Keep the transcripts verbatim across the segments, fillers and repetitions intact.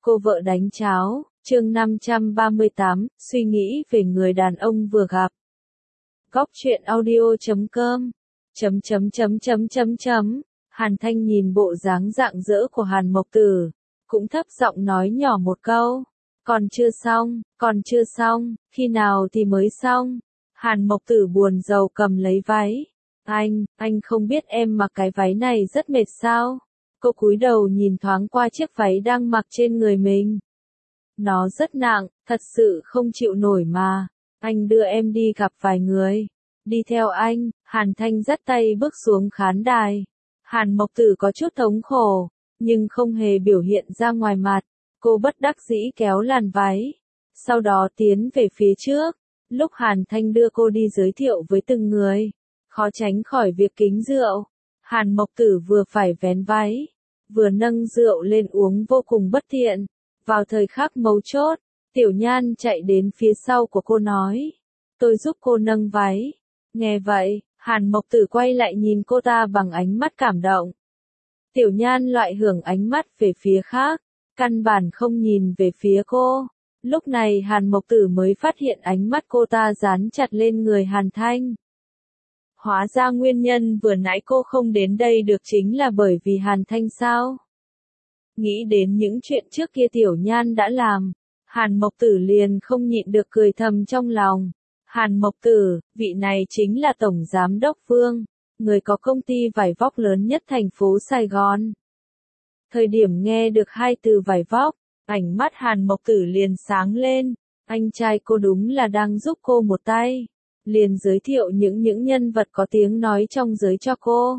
Cô vợ đánh cháo, chương năm trăm ba mươi tám, suy nghĩ về người đàn ông vừa gặp. Góc truyện audio chấm com, chấm chấm chấm chấm chấm chấm, Hàn Thanh nhìn bộ dáng rạng rỡ của Hàn Mộc Tử, cũng thấp giọng nói nhỏ một câu, còn chưa xong, còn chưa xong, khi nào thì mới xong. Hàn Mộc Tử buồn rầu cầm lấy váy. Anh, anh không biết em mặc cái váy này rất mệt sao? Cô cúi đầu nhìn thoáng qua chiếc váy đang mặc trên người mình. Nó rất nặng, thật sự không chịu nổi mà. Anh đưa em đi gặp vài người. Đi theo anh, Hàn Thanh dắt tay bước xuống khán đài. Hàn Mộc Tử có chút thống khổ, nhưng không hề biểu hiện ra ngoài mặt. Cô bất đắc dĩ kéo làn váy. Sau đó tiến về phía trước. Lúc Hàn Thanh đưa cô đi giới thiệu với từng người, khó tránh khỏi việc kính rượu. Hàn Mộc Tử vừa phải vén váy, vừa nâng rượu lên uống vô cùng bất thiện. Vào thời khắc mấu chốt, Tiểu Nhan chạy đến phía sau của cô nói, tôi giúp cô nâng váy. Nghe vậy, Hàn Mộc Tử quay lại nhìn cô ta bằng ánh mắt cảm động. Tiểu Nhan loại hưởng ánh mắt về phía khác, căn bản không nhìn về phía cô. Lúc này Hàn Mộc Tử mới phát hiện ánh mắt cô ta dán chặt lên người Hàn Thanh. Hóa ra nguyên nhân vừa nãy cô không đến đây được chính là bởi vì Hàn Thanh sao? Nghĩ đến những chuyện trước kia Tiểu Nhan đã làm, Hàn Mộc Tử liền không nhịn được cười thầm trong lòng. Hàn Mộc Tử, vị này chính là Tổng Giám đốc Vương, người có công ty vải vóc lớn nhất thành phố Sài Gòn. Thời điểm nghe được hai từ vải vóc, ánh mắt Hàn Mộc Tử liền sáng lên, anh trai cô đúng là đang giúp cô một tay. Liền giới thiệu những những nhân vật có tiếng nói trong giới cho cô.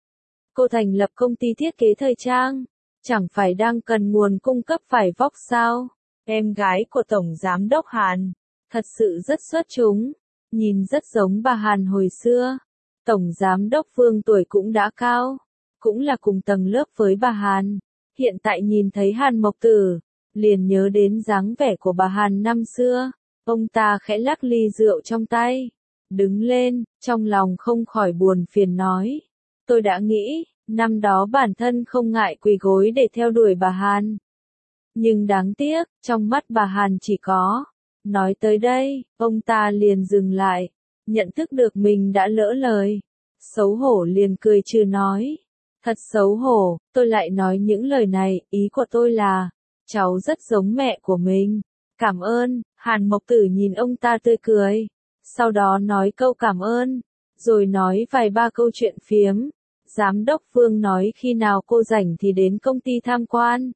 Cô thành lập công ty thiết kế thời trang, chẳng phải đang cần nguồn cung cấp vải vóc sao? Em gái của Tổng Giám đốc Hàn, thật sự rất xuất chúng, nhìn rất giống bà Hàn hồi xưa. Tổng Giám đốc Vương tuổi cũng đã cao, cũng là cùng tầng lớp với bà Hàn. Hiện tại nhìn thấy Hàn Mộc Tử, liền nhớ đến dáng vẻ của bà Hàn năm xưa. Ông ta khẽ lắc ly rượu trong tay, đứng lên, trong lòng không khỏi buồn phiền nói. Tôi đã nghĩ, năm đó bản thân không ngại quỳ gối để theo đuổi bà Hàn. Nhưng đáng tiếc, trong mắt bà Hàn chỉ có. Nói tới đây, ông ta liền dừng lại, nhận thức được mình đã lỡ lời. Xấu hổ liền cười trừ nói. Thật xấu hổ, tôi lại nói những lời này, ý của tôi là, cháu rất giống mẹ của mình. Cảm ơn. Hàn Mộc Tử nhìn ông ta tươi cười, sau đó nói câu cảm ơn, rồi nói vài ba câu chuyện phiếm. Giám đốc Vương nói khi nào cô rảnh thì đến công ty tham quan.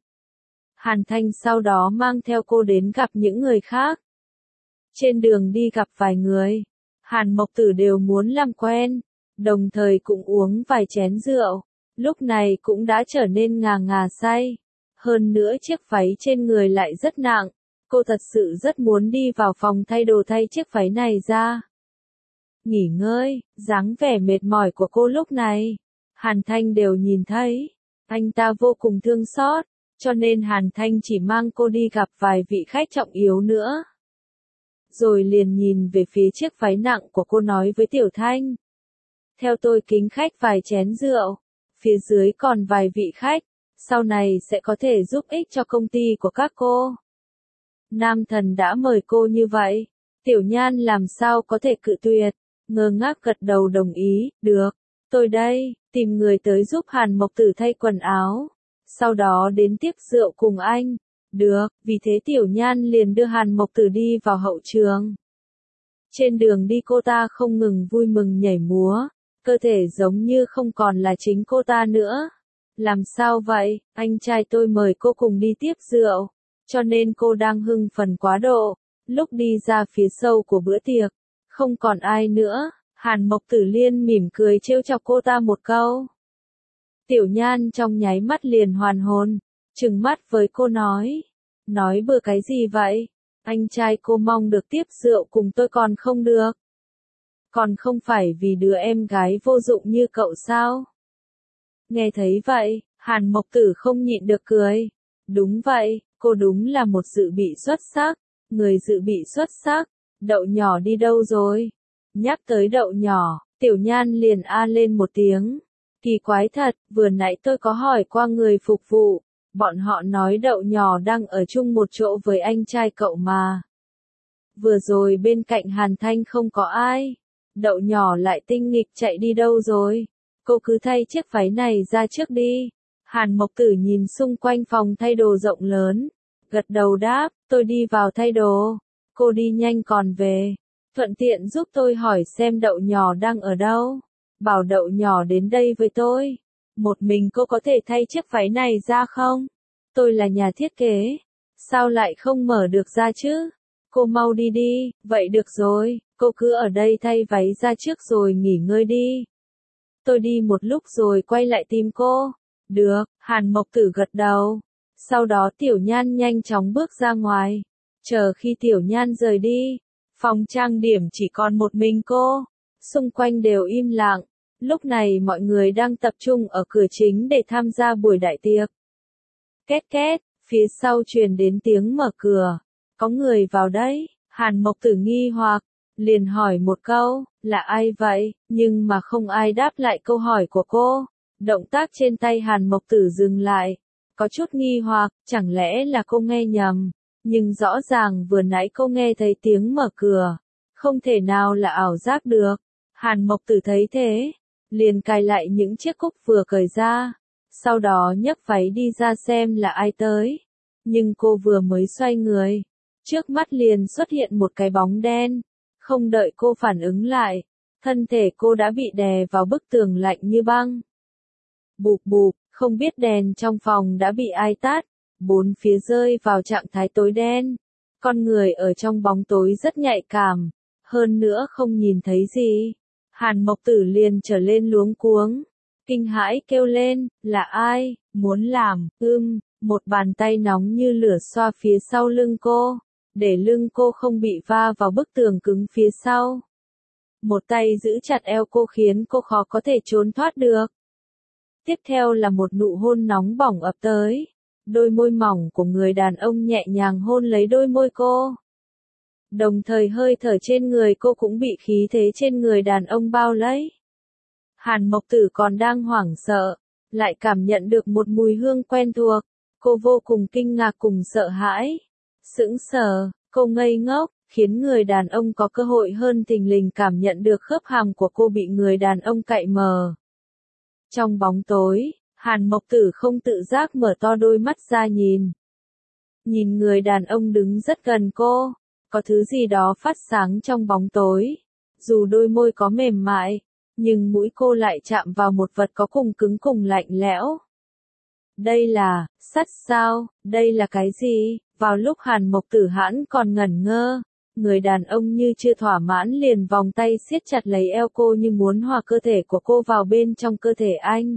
Hàn Thanh sau đó mang theo cô đến gặp những người khác. Trên đường đi gặp vài người, Hàn Mộc Tử đều muốn làm quen, đồng thời cũng uống vài chén rượu, lúc này cũng đã trở nên ngà ngà say. Hơn nữa chiếc váy trên người lại rất nặng. Cô thật sự rất muốn đi vào phòng thay đồ thay chiếc váy này ra. Nghỉ ngơi, dáng vẻ mệt mỏi của cô lúc này, Hàn Thanh đều nhìn thấy. Anh ta vô cùng thương xót, cho nên Hàn Thanh chỉ mang cô đi gặp vài vị khách trọng yếu nữa. Rồi liền nhìn về phía chiếc váy nặng của cô nói với Tiểu Thanh. Theo tôi kính khách vài chén rượu, phía dưới còn vài vị khách, sau này sẽ có thể giúp ích cho công ty của các cô. Nam thần đã mời cô như vậy, Tiểu Nhan làm sao có thể cự tuyệt, ngơ ngác gật đầu đồng ý, được, tôi đây, tìm người tới giúp Hàn Mộc Tử thay quần áo, sau đó đến tiếp rượu cùng anh, được, vì thế Tiểu Nhan liền đưa Hàn Mộc Tử đi vào hậu trường. Trên đường đi cô ta không ngừng vui mừng nhảy múa, cơ thể giống như không còn là chính cô ta nữa. Làm sao vậy, anh trai tôi mời cô cùng đi tiếp rượu. Cho nên cô đang hưng phấn quá độ. Lúc đi ra phía sau của bữa tiệc, không còn ai nữa, Hàn Mộc Tử liên mỉm cười trêu chọc cô ta một câu. Tiểu Nhan trong nháy mắt liền hoàn hồn, trừng mắt với cô nói. Nói bừa cái gì vậy? Anh trai cô mong được tiếp rượu cùng tôi còn không được. Còn không phải vì đứa em gái vô dụng như cậu sao? Nghe thấy vậy, Hàn Mộc Tử không nhịn được cười. Đúng vậy. Cô đúng là một dự bị xuất sắc, người dự bị xuất sắc, đậu nhỏ đi đâu rồi? Nhắc tới đậu nhỏ, Tiểu Nhan liền a lên một tiếng. Kỳ quái thật, vừa nãy tôi có hỏi qua người phục vụ, Bọn họ nói Đậu nhỏ đang ở chung một chỗ với anh trai cậu mà. Vừa rồi bên cạnh Hàn Thanh không có ai. Đậu nhỏ lại tinh nghịch chạy đi đâu rồi? Cô cứ thay chiếc váy này ra trước đi. Hàn Mộc Tử nhìn xung quanh phòng thay đồ rộng lớn. Gật đầu đáp, tôi đi vào thay đồ. Cô đi nhanh còn về. Thuận tiện giúp tôi hỏi xem Đậu nhỏ đang ở đâu. Bảo Đậu nhỏ đến đây với tôi. Một mình cô có thể thay chiếc váy này ra không? Tôi là nhà thiết kế. Sao lại không mở được ra chứ? Cô mau đi đi, vậy được rồi, cô cứ ở đây thay váy ra trước rồi nghỉ ngơi đi. Tôi đi một lúc rồi quay lại tìm cô. Được, Hàn Mộc Tử gật đầu. Sau đó Tiểu Nhan nhanh chóng bước ra ngoài. Chờ khi Tiểu Nhan rời đi, phòng trang điểm chỉ còn một mình cô. Xung quanh đều im lặng. Lúc này mọi người đang tập trung ở cửa chính để tham gia buổi đại tiệc. Két két, phía sau truyền đến tiếng mở cửa. Có người vào đấy, Hàn Mộc Tử nghi hoặc, liền hỏi một câu, là ai vậy, nhưng mà không ai đáp lại câu hỏi của cô. Động tác trên tay Hàn Mộc Tử dừng lại, có chút nghi hoặc, chẳng lẽ là cô nghe nhầm, nhưng rõ ràng vừa nãy cô nghe thấy tiếng mở cửa, không thể nào là ảo giác được. Hàn Mộc Tử thấy thế, liền cài lại những chiếc cúc vừa cởi ra, sau đó nhấc váy đi ra xem là ai tới. Nhưng cô vừa mới xoay người, trước mắt liền xuất hiện một cái bóng đen, không đợi cô phản ứng lại, thân thể cô đã bị đè vào bức tường lạnh như băng. Bụp bụp, không biết đèn trong phòng đã bị ai tắt, bốn phía rơi vào trạng thái tối đen. Con người ở trong bóng tối rất nhạy cảm, hơn nữa không nhìn thấy gì. Hàn Mộc Tử liền trở lên luống cuống, kinh hãi kêu lên, là ai, muốn làm, ưm, một bàn tay nóng như lửa xoa phía sau lưng cô, để lưng cô không bị va vào bức tường cứng phía sau. Một tay giữ chặt eo cô khiến cô khó có thể trốn thoát được. Tiếp theo là một nụ hôn nóng bỏng ập tới, đôi môi mỏng của người đàn ông nhẹ nhàng hôn lấy đôi môi cô. Đồng thời hơi thở trên người cô cũng bị khí thế trên người đàn ông bao lấy. Hàn Mộc Tử còn đang hoảng sợ, lại cảm nhận được một mùi hương quen thuộc, cô vô cùng kinh ngạc cùng sợ hãi. Sững sờ, cô ngây ngốc, khiến người đàn ông có cơ hội hơn thình lình cảm nhận được khớp hàm của cô bị người đàn ông cạy mờ. Trong bóng tối, Hàn Mộc Tử không tự giác mở to đôi mắt ra nhìn. Nhìn người đàn ông đứng rất gần cô, có thứ gì đó phát sáng trong bóng tối. Dù đôi môi có mềm mại, nhưng mũi cô lại chạm vào một vật có cùng cứng cùng lạnh lẽo. Đây là, sắt sao, đây là cái gì? Vào lúc Hàn Mộc Tử hãn còn ngẩn ngơ, người đàn ông như chưa thỏa mãn liền vòng tay siết chặt lấy eo cô như muốn hòa cơ thể của cô vào bên trong cơ thể anh.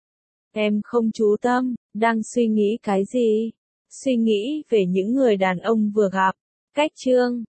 Em không chú tâm, đang suy nghĩ cái gì? Suy nghĩ về những người đàn ông vừa gặp. Cách chương